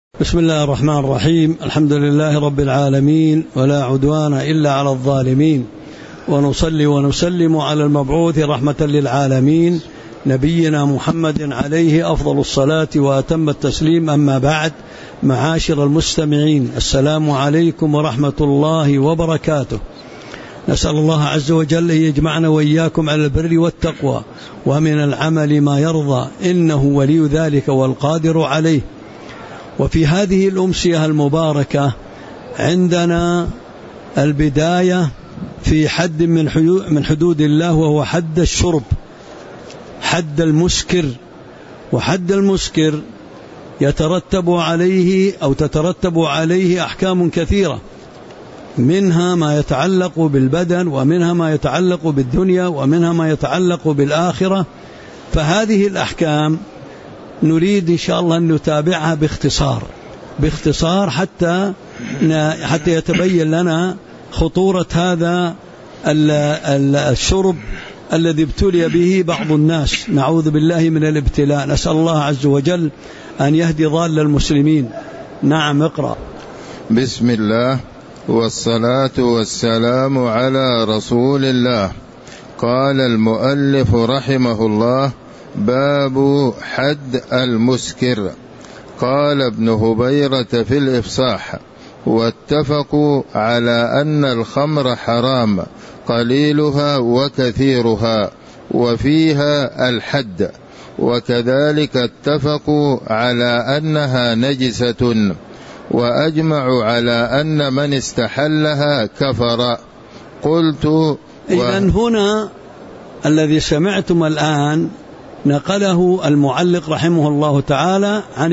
بسم الله الرحمن الرحيم. الحمد لله رب العالمين، ولا عدوان إلا على الظالمين، ونصلي ونسلم على المبعوث رحمة للعالمين نبينا محمد عليه أفضل الصلاة وأتم التسليم. أما بعد، معاشر المستمعين، السلام عليكم ورحمة الله وبركاته. نسأل الله عز وجل أن يجمعنا وإياكم على البر والتقوى ومن العمل ما يرضى، إنه ولي ذلك والقادر عليه. وفي هذه الأمسية المباركة عندنا البداية في حد من حدود الله، وهو حد الشرب، حد المسكر. وحد المسكر يترتب عليه أو تترتب عليه أحكام كثيرة، منها ما يتعلق بالبدن، ومنها ما يتعلق بالدنيا، ومنها ما يتعلق بالآخرة. فهذه الأحكام نريد إن شاء الله أن نتابعها باختصار حتى يتبين لنا خطورة هذا الشرب الذي ابتلي به بعض الناس، نعوذ بالله من الابتلاء. نسأل الله عز وجل أن يهدي ضال المسلمين. نعم، اقرأ. بسم الله والصلاة والسلام على رسول الله. قال المؤلف رحمه الله: باب حد المسكر. قال ابن هبيرة في الإفصاح: واتفقوا على أن الخمر حرام قليلها وكثيرها، وفيها الحد، وكذلك اتفقوا على أنها نجسة، وأجمعوا على أن من استحلها كفر. قلت: إذن هنا الذي سمعتم الآن نقله المعلق رحمه الله تعالى عن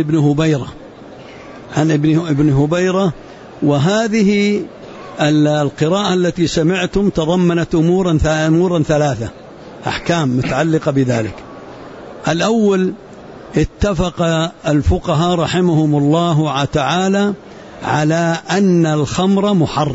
ابن هبيرة، وهذه القراءة التي سمعتم تضمنت أمورا ثلاثة، أحكام متعلقة بذلك. الأول، اتفق الفقهاء رحمهم الله تعالى على أن الخمر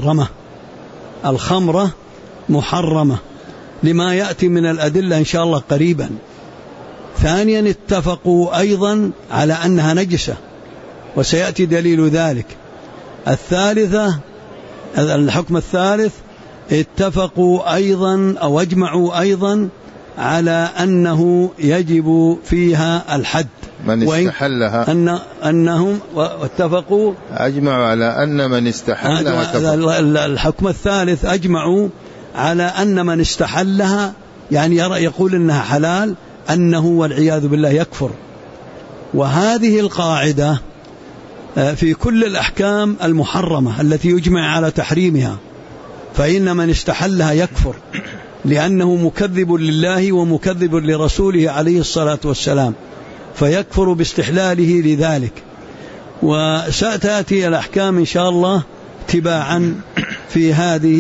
محرمة لما يأتي من الأدلة إن شاء الله قريبا. ثانيا، اتفقوا أيضا على أنها نجسة، وسيأتي دليل ذلك. الثالثة، الحكم الثالث، اتفقوا أيضا أو اجمعوا أيضا على أنه يجب فيها الحد من استحلها، أنهم واتفقوا أجمعوا على أن من استحلها كفر. الحكم الثالث، أجمعوا على أن من استحلها، يعني يقول إنها حلال، أنه والعياذ بالله يكفر. وهذه القاعدة في كل الأحكام المحرمة التي يجمع على تحريمها، فإن من استحلها يكفر، لأنه مكذب لله ومكذب لرسوله عليه الصلاة والسلام، فيكفر باستحلاله لذلك. وستأتي الأحكام إن شاء الله تباعا في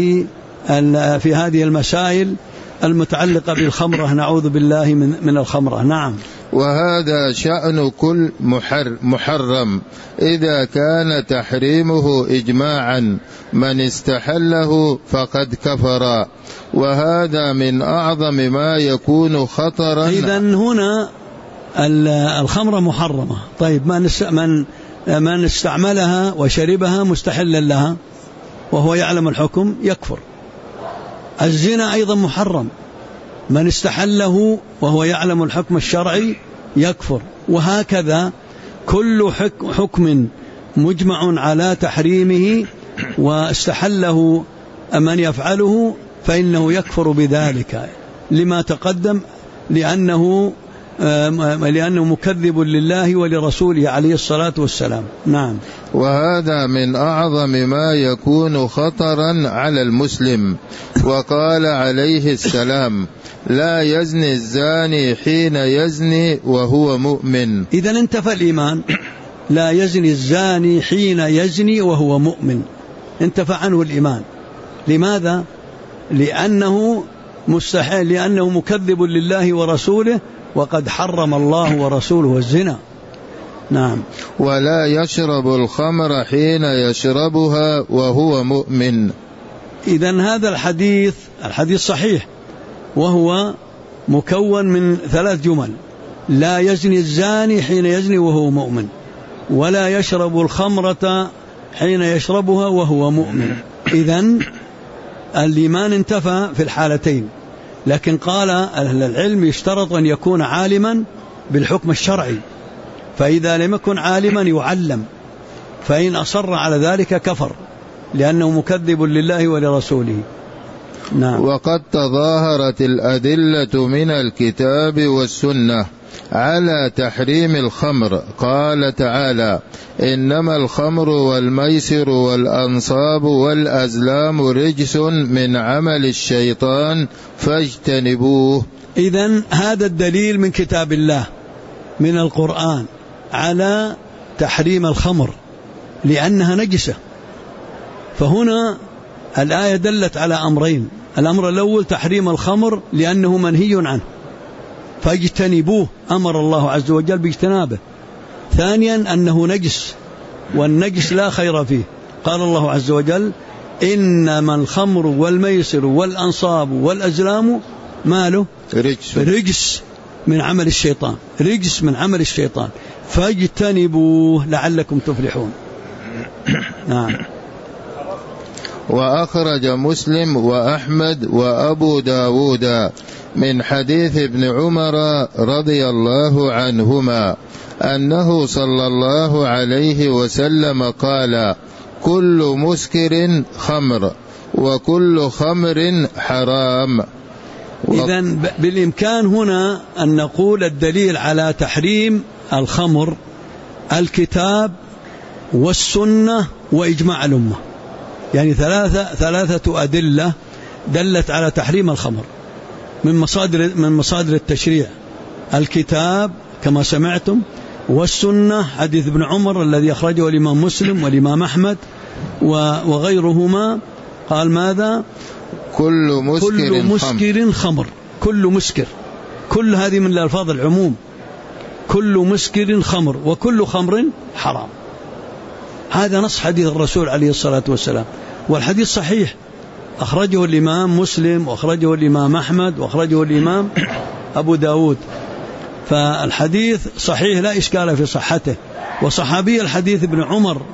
هذه المسائل المتعلقة بالخمرة، نعوذ بالله من الخمرة. نعم. وهذا شأن كل محرم إذا كان تحريمه إجماعا، من استحله فقد كفر، وهذا من أعظم ما يكون خطرا. إذن هنا الخمرة محرمة. طيب، من استعملها وشربها مستحلا لها وهو يعلم الحكم يكفر. الزنا أيضا محرم، من استحله وهو يعلم الحكم الشرعي يكفر. وهكذا كل حكم مجمع على تحريمه واستحله من يفعله فإنه يكفر بذلك، لما تقدم، لأنه مكذب لله ولرسوله عليه الصلاة والسلام. نعم. وهذا من أعظم ما يكون خطرا على المسلم. وقال عليه السلام: لا يزني الزاني حين يزني وهو مؤمن. إذن انتفى الإيمان. لا يزني الزاني حين يزني وهو مؤمن، انتفى عنه الإيمان. لماذا؟ لأنه مستحيل، لأنه مكذب لله ورسوله، وقد حرم الله ورسوله الزنا. نعم. ولا يشرب الخمر حين يشربها وهو مؤمن. إذن هذا الحديث صحيح، وهو مكون من 3 جمل: لا يزني الزاني حين يزني وهو مؤمن، ولا يشرب الخمرة حين يشربها وهو مؤمن. إذن الإيمان انتفى في الحالتين، لكن قال أهل العلم يشترط أن يكون عالما بالحكم الشرعي، فإذا لم يكن عالما يعلم، فإن أصر على ذلك كفر لأنه مكذب لله ولرسوله. نعم. وقد تظاهرت الأدلة من الكتاب والسنة على تحريم الخمر. قال تعالى: إنما الخمر والميسر والأنصاب والأزلام رجس من عمل الشيطان فاجتنبوه. إذن هذا الدليل من كتاب الله من القرآن على تحريم الخمر لأنها نجسة. فهنا الآية دلت على أمرين: الأمر الأول تحريم الخمر لأنه منهي عنه فاجتنبوه، أمر الله عز وجل باجتنابه. ثانيا أنه نجس، والنجس لا خير فيه. قال الله عز وجل: إنما الخمر والميسر والأنصاب والأزلام ماله رجس من عمل الشيطان، رجس من عمل الشيطان فاجتنبوه لعلكم تفلحون. نعم. وأخرج مسلم وأحمد وأبو داود من حديث ابن عمر رضي الله عنهما أنه صلى الله عليه وسلم قال: كل مسكر خمر وكل خمر حرام. إذن بالإمكان هنا أن نقول الدليل على تحريم الخمر الكتاب والسنة وإجماع الأمة، يعني ثلاثة أدلة دلت على تحريم الخمر من مصادر التشريع: الكتاب كما سمعتم، والسنة حديث ابن عمر الذي أخرجه الإمام مسلم والإمام أحمد وغيرهما. قال ماذا؟ كل مسكر خمر. كل مسكر، كل هذه من الألفاظ العموم. كل مسكر خمر وكل خمر حرام. هذا نص حديث الرسول عليه الصلاة والسلام، والحديث صحيح، أخرجه الإمام مسلم وأخرجه الإمام أحمد وأخرجه الإمام أبو داود، فالحديث صحيح لا إشكال في صحته. وصحابي الحديث ابن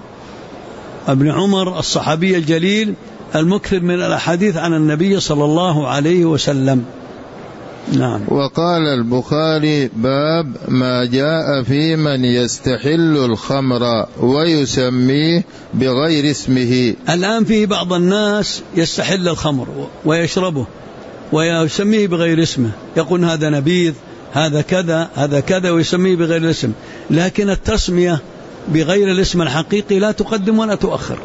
عمر الصحابي الجليل المكثر من الأحاديث عن النبي صلى الله عليه وسلم. نعم. وقال البخاري: باب ما جاء في من يستحل الخمر ويسميه بغير اسمه. الآن فيه بعض الناس يستحل الخمر ويشربه ويسميه بغير اسمه، يقول هذا نبيذ، هذا كذا، هذا كذا، ويسميه بغير الاسم. لكن التسمية بغير الاسم الحقيقي لا تقدم ولا تؤخر،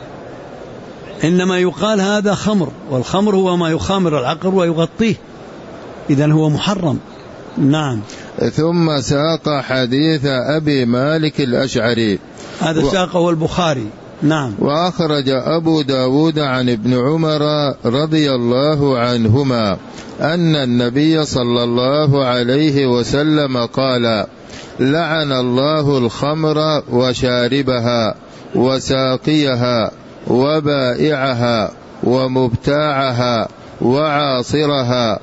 إنما يقال هذا خمر، والخمر هو ما يخامر العقل ويغطيه، إذن هو محرم. نعم. ثم ساق حديث أبي مالك الأشعري، هذا ساقه البخاري. نعم. وأخرج أبو داود عن ابن عمر رضي الله عنهما أن النبي صلى الله عليه وسلم قال: لعن الله الخمر وشاربها وساقيها وبائعها ومبتاعها وعاصرها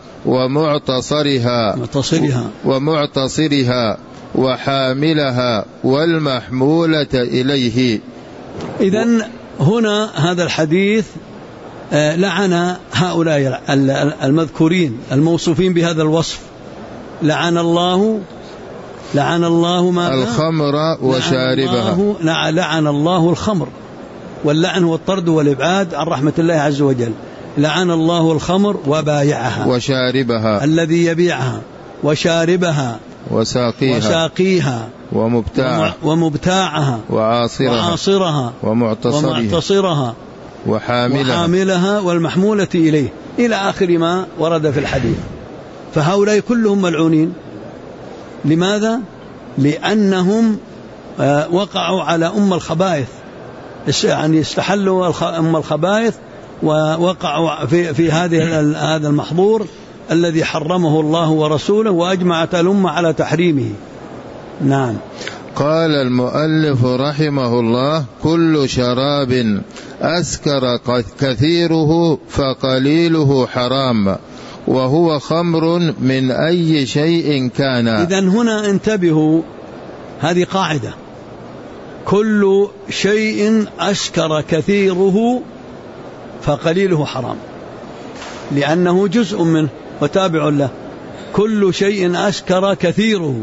ومعتصرها وحاملها والمحمولة إليه. إذن هنا هذا الحديث لعن هؤلاء المذكورين الموصوفين بهذا الوصف. لعن الله ما الخمر وشاربها. لعن الله الخمر، واللعن هو الطرد والإبعاد عن رحمة الله عز وجل. لعن الله الخمر وبايعها وشاربها، الذي يبيعها، وشاربها وساقيها ومبتاعها وعاصرها ومعتصرها وحاملها والمحمولة إليه إلى آخر ما ورد في الحديث. فهؤلاء كلهم ملعونين. لماذا؟ لأنهم وقعوا على الخبائث، يعني استحلوا الخبائث ووقعوا في هذا المحظور الذي حرمه الله ورسوله وأجمعت الأمة على تحريمه. نعم. قال المؤلف رحمه الله: كل شراب أسكر كثيره فقليله حرام، وهو خمر من أي شيء كان. إذن هنا انتبهوا، هذه قاعدة: كل شيء أسكر كثيره فقليله حرام، لأنه جزء منه وتابع له. كل شيء أسكر كثيره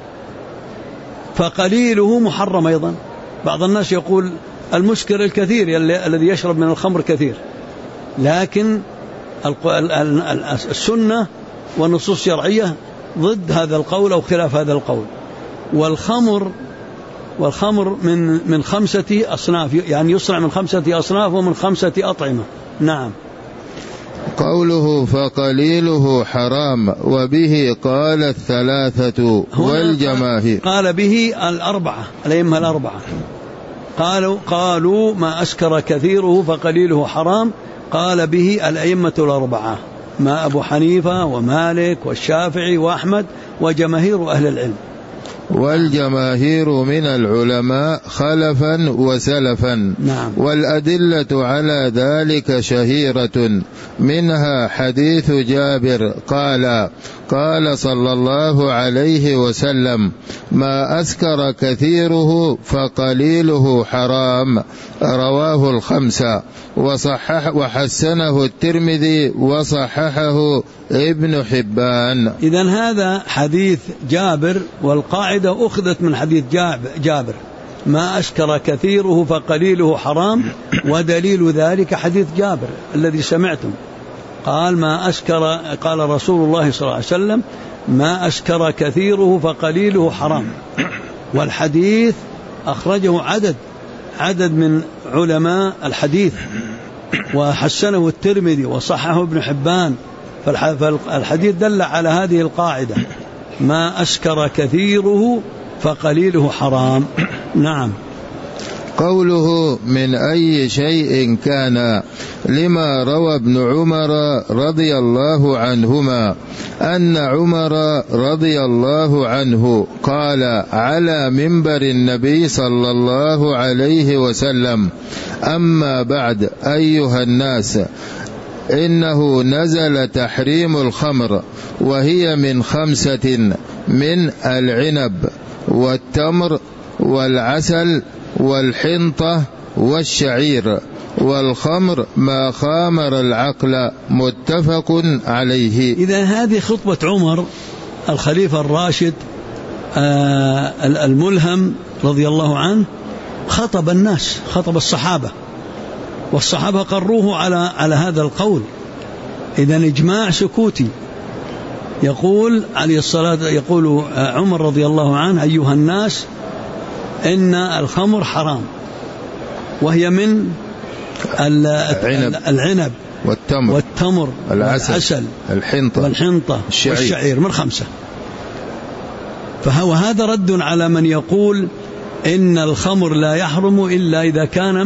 فقليله محرم أيضا. بعض الناس يقول المسكر الكثير الذي يشرب من الخمر كثير، لكن السنة والنصوص الشرعية ضد هذا القول أو خلاف هذا القول. والخمر من 5 أصناف، يعني يصنع من 5 أصناف ومن 5 أطعمة. نعم. قوله فقليله حرام وبه قال الثلاثة والجماهير. قال به الأئمة الأربعة قالوا ما أسكر كثيره فقليله حرام. قال به الأئمة الأربعة، ما أبو حنيفة ومالك والشافعي وأحمد وجماهير أهل العلم. والجماهير من العلماء خلفا وسلفا. نعم. والأدلة على ذلك شهيرة، منها حديث جابر قال صلى الله عليه وسلم ما أسكر كثيره فقليله حرام، رواه الخمسة وحسنه الترمذي وصححه ابن حبان. إذن هذا حديث جابر، والقاعدة أخذت من حديث جابر ما أسكر كثيره فقليله حرام، ودليل ذلك حديث جابر الذي سمعتم. قال رسول الله صلى الله عليه وسلم ما أسكر كثيره فقليله حرام. والحديث أخرجه عدد من علماء الحديث، وحسنه الترمذي وصححه ابن حبان. فالحديث دل على هذه القاعدة، ما أسكر كثيره فقليله حرام. نعم. قوله من أي شيء كان، لما روى ابن عمر رضي الله عنهما أن عمر رضي الله عنه قال على منبر النبي صلى الله عليه وسلم أما بعد أيها الناس، إنه نزل تحريم الخمر وهي من 5: من العنب والتمر والعسل والحنطة والشعير، والخمر ما خامر العقل، متفق عليه. إذا هذه خطبة عمر الخليفة الراشد الملهم رضي الله عنه، خطب الناس، خطب الصحابة، والصحابة قروه على هذا القول. إذا إجماع سكوتي. يقول عليه الصلاة، يقول عمر رضي الله عنه أيها الناس إن الخمر حرام، وهي من العنب والتمر والعسل والحنطة والشعير، من 5. فهذا رد على من يقول إن الخمر لا يحرم إلا إذا كان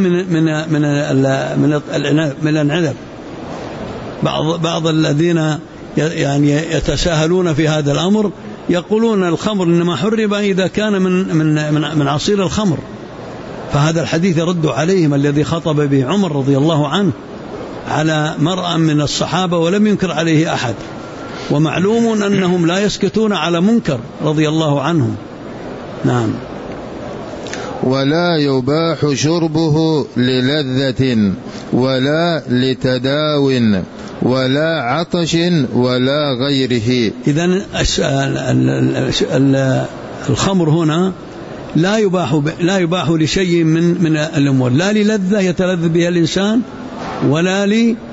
من العنب. بعض الذين يعني يتساهلون في هذا الأمر يقولون الخمر إنما حرم إذا كان من عصير الخمر. فهذا الحديث يرد عليهم الذي خطب به عمر رضي الله عنه على مرأى من الصحابة ولم ينكر عليه أحد. ومعلوم أنهم لا يسكتون على منكر رضي الله عنهم. نعم. ولا يباح شربه للذة ولا لتداو ولا عطش ولا غيره. إذن الخمر هنا لا يباح لشيء من الأمور، لا للذة يتلذذ بها الإنسان ولا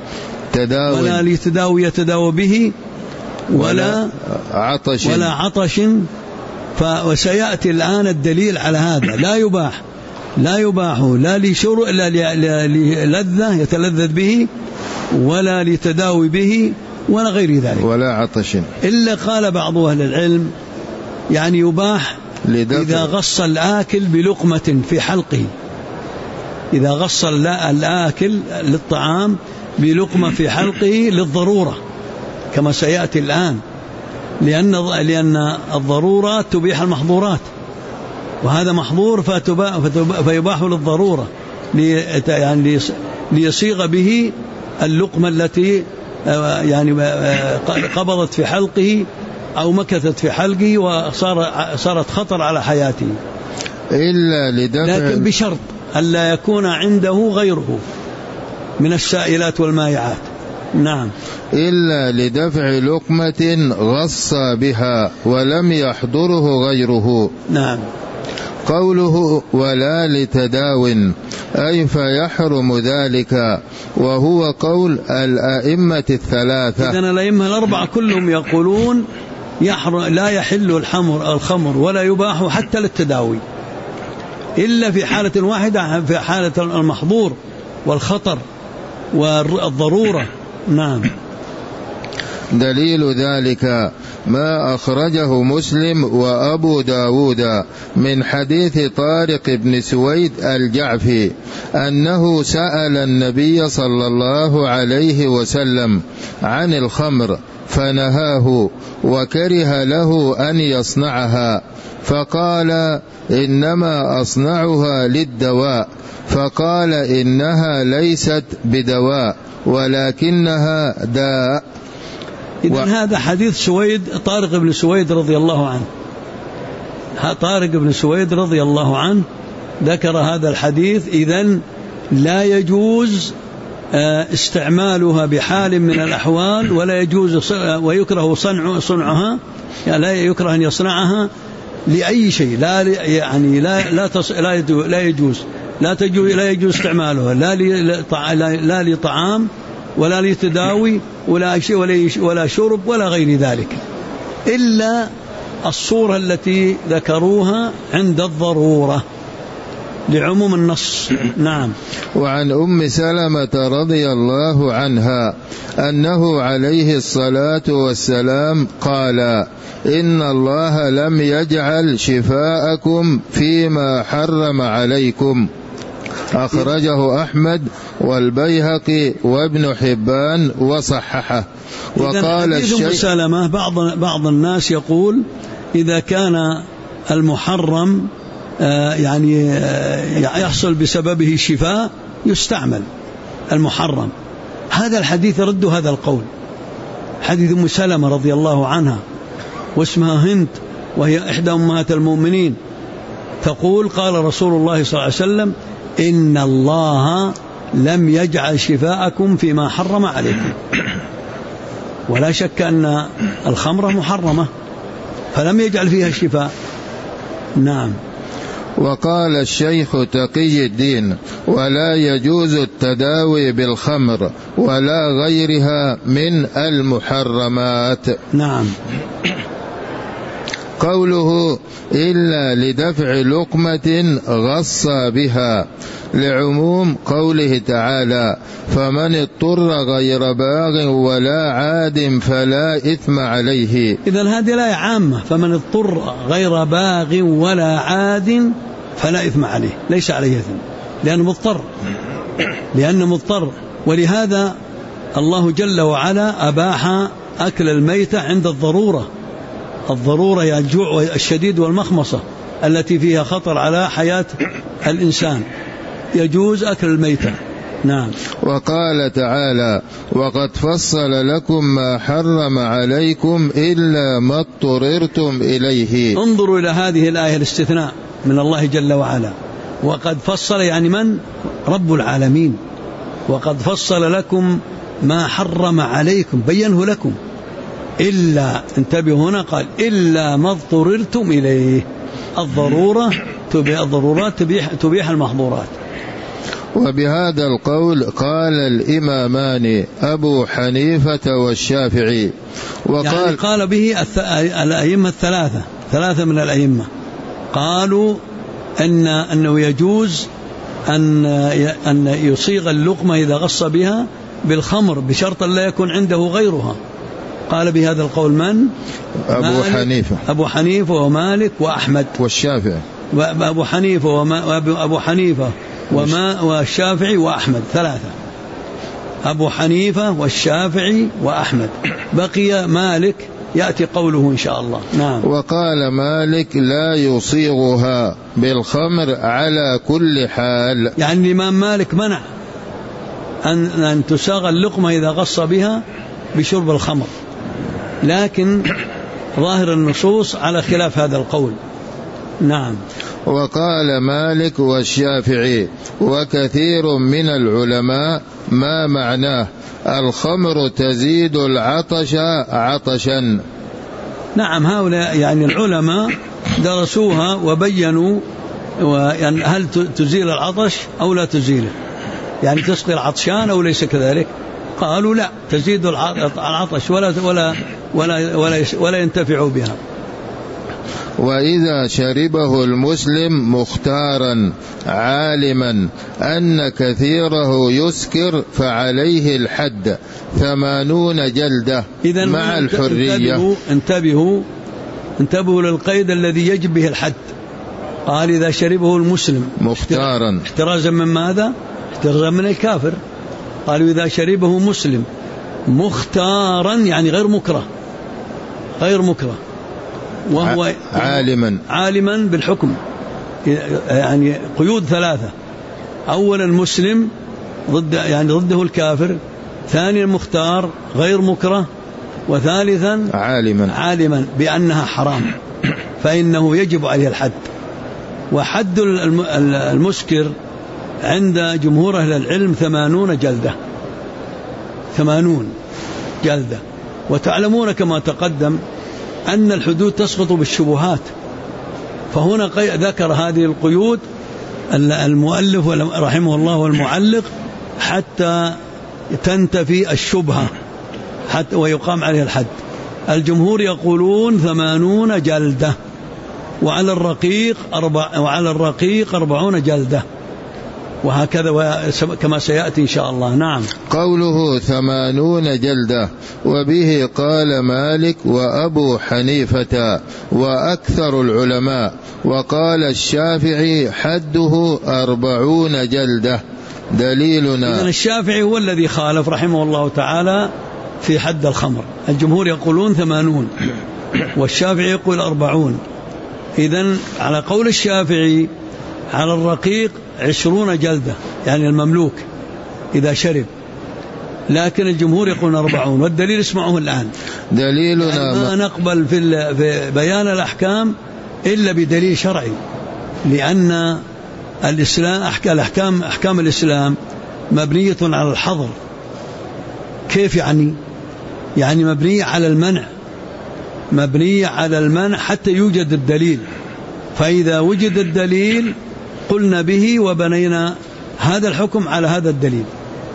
لتداوي يتداوى به ولا عطش. وسيأتي الآن الدليل على هذا. لا يباح لا لشرب لا للذة يتلذذ به ولا لتداوي به ولا غير ذلك ولا عطش. إلا قال بعض أهل العلم يعني يباح إذا غص الآكل بلقمة في حلقه، إذا غص الآكل للطعام بلقمة في حلقه للضرورة كما سيأتي الآن، لأن الضرورات تبيح المحظورات، وهذا محظور فيباح للضرورة يعني ليصيغ به اللقمة التي يعني قبضت في حلقه أو مكثت في حلقه وصارت خطر على حياته. إلا لدفع، لكن بشرط ألا يكون عنده غيره من السائلات والمائعات. نعم. إلا لدفع لقمة غص بها ولم يحضره غيره. نعم. قوله ولا لتداو أي فيحرم ذلك، وهو قول الأئمة الثلاثة. إذن الأئمة الأربعة كلهم يقولون لا يحل الخمر ولا يباح حتى للتداوي، إلا في حالة واحدة، في حالة المحظور والخطر والضرورة. نعم. دليل ذلك ما أخرجه مسلم وأبو داود من حديث طارق بن سويد الجعفي أنه سأل النبي صلى الله عليه وسلم عن الخمر فنهاه وكره له أن يصنعها، فقال إنما أصنعها للدواء، فقال إنها ليست بدواء ولكنها داء. إذن هذا حديث طارق بن سويد رضي الله عنه. طارق بن سويد رضي الله عنه ذكر هذا الحديث. إذن لا يجوز استعمالها بحال من الأحوال، ولا يجوز ويكره صنعها، يعني لا يكره أن يصنعها لأي شيء، لا يجوز استعمالها لا لطعام ولا لتداوي ولا شرب ولا غير ذلك، إلا الصورة التي ذكروها عند الضرورة لعموم النص. نعم. وعن أم سلمة رضي الله عنها أنه عليه الصلاة والسلام قال إن الله لم يجعل شفاءكم فيما حرم عليكم، أخرجه أحمد والبيهقي وابن حبان وصححه. وقال الشيخ سلمة بعض الناس يقول إذا كان المحرم يحصل بسببه شفاء يستعمل المحرم. هذا الحديث رد هذا القول. حديث أم سلمة رضي الله عنها واسمها هند وهي إحدى أمهات المؤمنين تقول قال رسول الله صلى الله عليه وسلم إن الله لم يجعل شفاءكم فيما حرم عليكم. ولا شك أن الخمر محرمة فلم يجعل فيها الشفاء. نعم. وقال الشيخ تقي الدين ولا يجوز التداوي بالخمر ولا غيرها من المحرمات. نعم. قوله إلا لدفع لقمة غص بها لعموم قوله تعالى فمن اضطر غير باغ ولا عاد فلا إثم عليه. إذن هذه الآية عامة، فمن اضطر غير باغ ولا عاد فلا إثم عليه، ليس عليه إثم لأنه مضطر. ولهذا الله جل وعلا أباح أكل الميتة عند الضرورة يعني الجوع الشديد والمخمصة التي فيها خطر على حياة الإنسان، يجوز أكل الميتة. نعم. وقال تعالى وقد فصل لكم ما حرم عليكم إلا ما اضطررتم إليه. انظروا إلى هذه الآية الاستثناء من الله جل وعلا. وقد فصل يعني من؟ رب العالمين. وقد فصل لكم ما حرم عليكم، بينه لكم، إلا انتبهوا هنا قال إلا ما اضطررتم إليه. الضرورات تبيح المحظورات. وبهذا القول قال الإمامان أبو حنيفة والشافعي. يعني قال به الأئمة ثلاثة من الأئمة قالوا أنه يجوز أن يصيغ اللقمة إذا غص بها بالخمر بشرط لا يكون عنده غيرها. قال بهذا القول من؟ أبو حنيفة ومالك وأحمد والشافعي. أبو حنيفة والشافعي وأحمد، ثلاثة. أبو حنيفة والشافعي وأحمد، بقي مالك يأتي قوله إن شاء الله. نعم. وقال مالك لا يصيغها بالخمر على كل حال. يعني الإمام مالك منع أن تساغ اللقمة إذا غص بها بشرب الخمر، لكن ظاهر النصوص على خلاف هذا القول. نعم. وقال مالك والشافعي وكثير من العلماء ما معناه الخمر تزيد العطش عطشا. نعم، هؤلاء يعني العلماء درسوها وبينوا يعني هل تزيل العطش أو لا تزيله، يعني تسقي العطشان أو ليس كذلك. قالوا لا، تزيد العطش ولا ينتفع بها. وإذا شربه المسلم مختارا عالما أن كثيره يسكر فعليه الحد 80 جلدة مع الحرية. انتبهوا للقيد الذي يجب به الحد. قال إذا شربه المسلم مختارا، احترازا من ماذا؟ احترازا من الكافر. قالوا إذا شربه مسلم مختارا يعني غير مكره وهو عالما بالحكم، يعني قيود 3: أولا المسلم ضده الكافر، ثانيا المختار غير مكره، وثالثا عالما بأنها حرام، فإنه يجب عليه الحد. وحد المسكر عند جمهور أهل العلم 80 جلدة. 80 جلدة. وتعلمون كما تقدم أن الحدود تسقط بالشبهات، فهنا ذكر هذه القيود المؤلف رحمه الله والمعلق حتى تنتفي الشبهة حتى ويقام عليه الحد. الجمهور يقولون 80 جلدة، وعلى الرقيق 40 جلدة، وهكذا كما سيأتي إن شاء الله. نعم. قوله 80 جلدة وبه قال مالك وأبو حنيفة وأكثر العلماء، وقال الشافعي حده 40 جلدة. دليلنا إذن الشافعي هو الذي خالف رحمه الله تعالى في حد الخمر. الجمهور يقولون 80 والشافعي يقول 40. إذن على قول الشافعي على الرقيق 20 جلدة، يعني المملوك إذا شرب، لكن الجمهور يقول 40. والدليل اسمعوه الآن. دليلنا ما نقبل في بيان الأحكام إلا بدليل شرعي، لأن الإسلام أحكام الإسلام مبنية على الحظر. كيف يعني مبنية على المنع حتى يوجد الدليل، فإذا وجد الدليل قلنا به وبنينا هذا الحكم على هذا الدليل.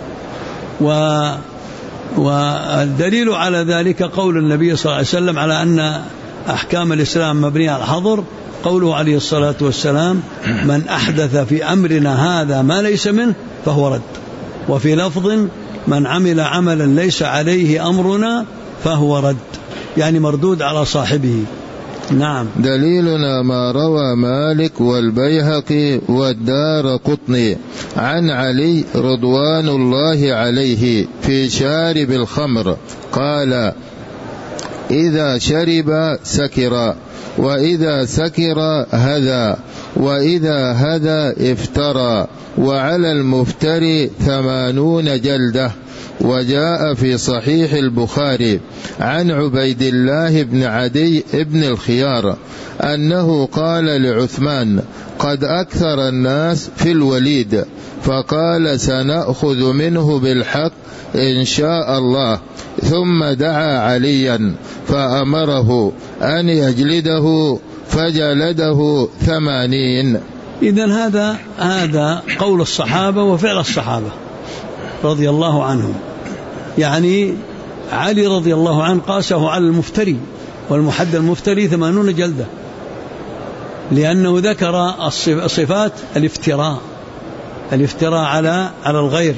والدليل على ذلك قول النبي صلى الله عليه وسلم على أن أحكام الإسلام مبنية على الحظر، قوله عليه الصلاة والسلام: من أحدث في أمرنا هذا ما ليس منه فهو رد. وفي لفظ: من عمل عملا ليس عليه أمرنا فهو رد، يعني مردود على صاحبه. نعم. دليلنا ما روى مالك والبيهقي والدارقطني عن علي رضوان الله عليه في شارب الخمر قال: إذا شرب سكر، وإذا سكر هذا، وإذا هذا افترى، وعلى المفتري 80 جلدة. وجاء في صحيح البخاري عن عبيد الله بن عدي بن الخيار أنه قال لعثمان: قد أكثر الناس في الوليد، فقال: سنأخذ منه بالحق إن شاء الله. ثم دعا عليا فأمره أن يجلده، فجلده 80. إذن هذا قول الصحابة وفعل الصحابة رضي الله عنهم. يعني علي رضي الله عنه قاسه على المفتري، والمحد المفتري 80 جلدة، لأنه ذكر صفات الافتراء على الغير.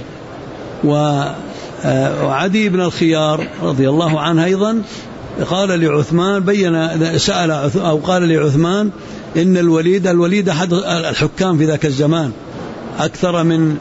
وعدي بن الخيار رضي الله عنه أيضا قال لعثمان قال لعثمان: إن الوليد أحد الحكام في ذاك الزمان، أكثر من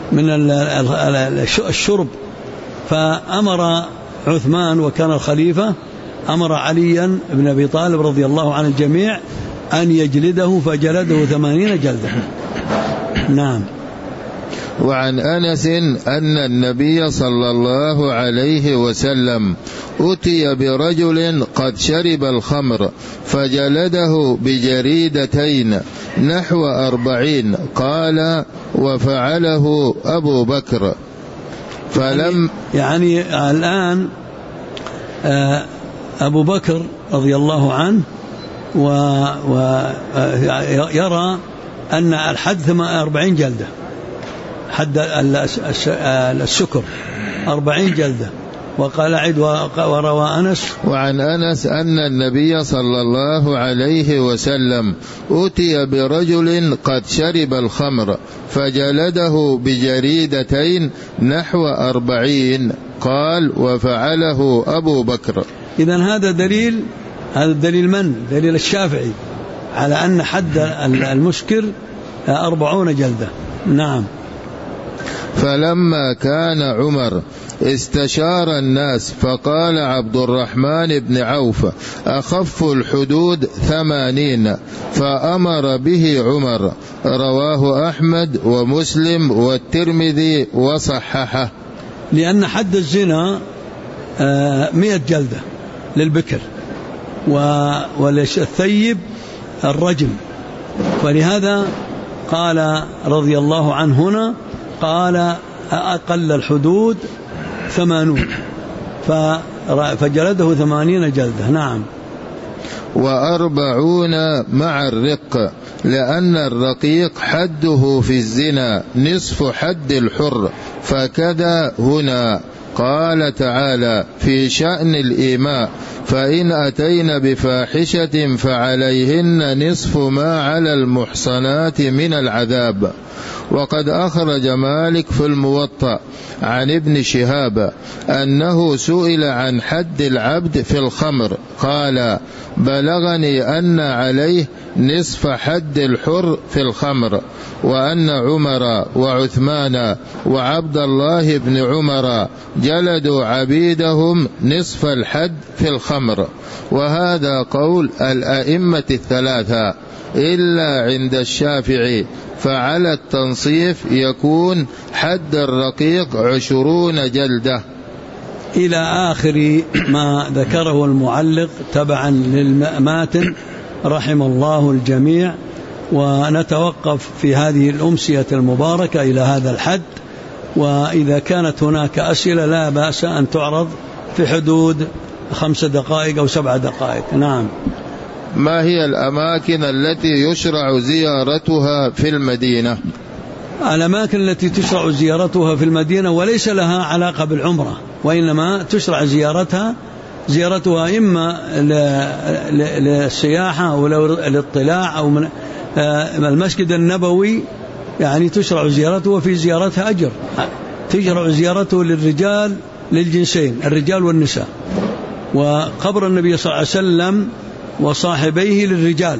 الشرب. فأمر عثمان وكان الخليفة، أمر عليا بن أبي طالب رضي الله عن الجميع أن يجلده، فجلده 80 جلدة. نعم. وعن أنس أن النبي صلى الله عليه وسلم أتي برجل قد شرب الخمر فجلده بجريدتين، نحو 40. قال وفعله أبو بكر. فلم يعني الآن أبو بكر رضي الله عنه ويرى أن الحد 40 جلدة، حد السكر 40 جلدة. وقال عد. وروى أنس وعن أنس أن النبي صلى الله عليه وسلم أتي برجل قد شرب الخمر فجلده بجريدتين نحو 40. قال وفعله أبو بكر. إذن هذا دليل من؟ دليل الشافعي على أن حد المسكر 40 جلدة. نعم. فلما كان عمر استشار الناس فقال عبد الرحمن بن عوف أخف الحدود 80، فأمر به عمر. رواه أحمد ومسلم والترمذي وصححه. لأن حد الزنا 100 جلدة للبكر، وللثيب الرجم. ولهذا قال رضي الله عنه هنا قال أقل الحدود 80، فجلده 80 جلدة. نعم. 40 مع الرق، لأن الرقيق حده في الزنا نصف حد الحر، فكذا هنا. قال تعالى في شأن الإيماء فإن أتين بفاحشة فعليهن نصف ما على المحصنات من العذاب. وقد أخرج مالك في الموطأ عن ابن شهاب أنه سئل عن حد العبد في الخمر قال بلغني أن عليه نصف حد الحر في الخمر، وأن عمر وعثمان وعبد الله بن عمر جلدوا عبيدهم نصف الحد في الخمر. وهذا قول الأئمة الثلاثة إلا عند الشافعي، فعلى التنصيف يكون حد الرقيق 20 جلدة. إلى آخر ما ذكره المعلق تبعا للماتن رحم الله الجميع. ونتوقف في هذه الأمسية المباركة إلى هذا الحد، وإذا كانت هناك أسئلة لا بأس أن تعرض في حدود 5 دقائق أو 7 دقائق. نعم. ما هي الأماكن التي يشرع زيارتها في المدينة؟ الأماكن التي تشرع زيارتها في المدينة وليس لها علاقة بالعمرة، وإنما تشرع زيارتها إما للسياحة أو للاطلاع أو من المسجد النبوي، يعني تشرع زيارته، وفي زيارتها أجر. تشرع زيارته للرجال للجنسين الرجال والنساء، وقبر النبي صلى الله عليه وسلم وصاحبيه للرجال،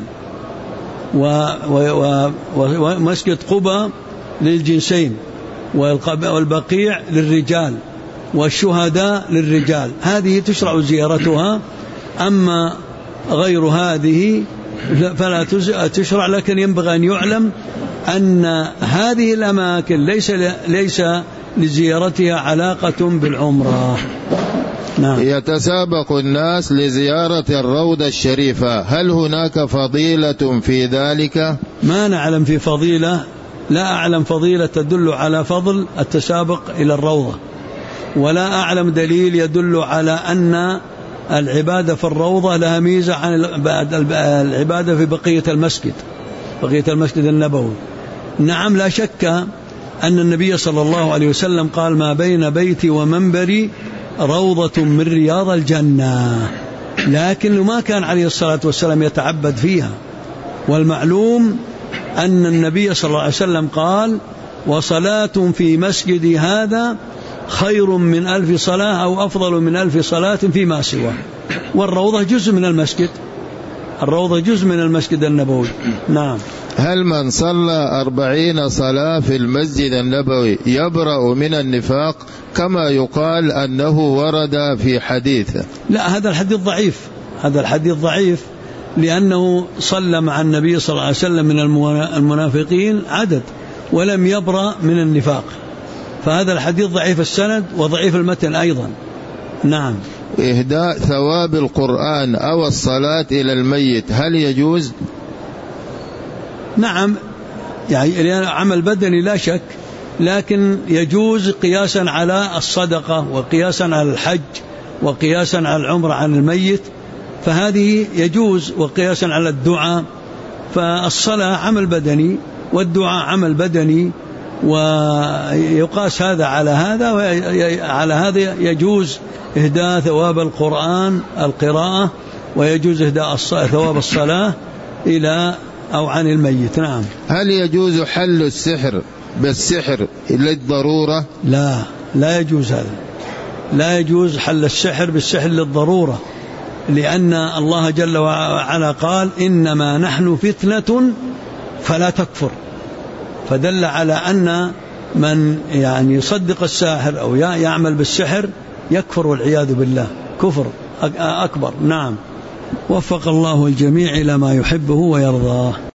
ومسجد قباء للجنسين، والبقيع للرجال، والشهداء للرجال. هذه تشرع زيارتها. أما غير هذه فلا تشرع. لكن ينبغي أن يعلم أن هذه الأماكن ليس لزيارتها علاقة بالعمرة. نعم. يتسابق الناس لزيارة الروضة الشريفة، هل هناك فضيلة في ذلك؟ ما نعلم في فضيلة، لا أعلم فضيلة تدل على فضل التسابق إلى الروضة، ولا أعلم دليل يدل على أن العبادة في الروضة لها ميزة عن العبادة في بقية المسجد النبوي. نعم، لا شك أن النبي صلى الله عليه وسلم قال ما بين بيتي ومنبري روضة من رياض الجنة، لكن ما كان عليه الصلاة والسلام يتعبد فيها. والمعلوم أن النبي صلى الله عليه وسلم قال وصلاة في مسجدي هذا خير من 1000 صلاة أو أفضل من 1000 صلاة فيما سواه. والروضة جزء من المسجد النبوي. نعم. هل من صلى 40 صلاة في المسجد النبوي يبرأ من النفاق كما يقال أنه ورد في حديث؟ لا، هذا الحديث ضعيف، لأنه صلى مع النبي صلى الله عليه وسلم من المنافقين عدد ولم يبرأ من النفاق، فهذا الحديث ضعيف السند وضعيف المتن أيضا. نعم. إهداء ثواب القرآن أو الصلاة إلى الميت هل يجوز؟ نعم، يعني عمل بدني لا شك، لكن يجوز قياسا على الصدقة وقياسا على الحج وقياسا على العمرة عن الميت، فهذه يجوز، وقياسا على الدعاء. فالصلاة عمل بدني والدعاء عمل بدني، ويقاس هذا على هذا، وعلى هذا يجوز إهداء ثواب القرآن القراءة، ويجوز إهداء ثواب الصلاة إلى أو عن الميت. نعم. هل يجوز حل السحر بالسحر للضرورة؟ لا يجوز هذا، لا يجوز حل السحر بالسحر للضرورة، لأن الله جل وعلا قال إنما نحن فتنة فلا تكفر، فدل على أن من يعني يصدق الساحر أو يعمل بالسحر يكفر والعياذ بالله كفر أكبر. نعم. وفق الله الجميع إلى ما يحبه ويرضاه.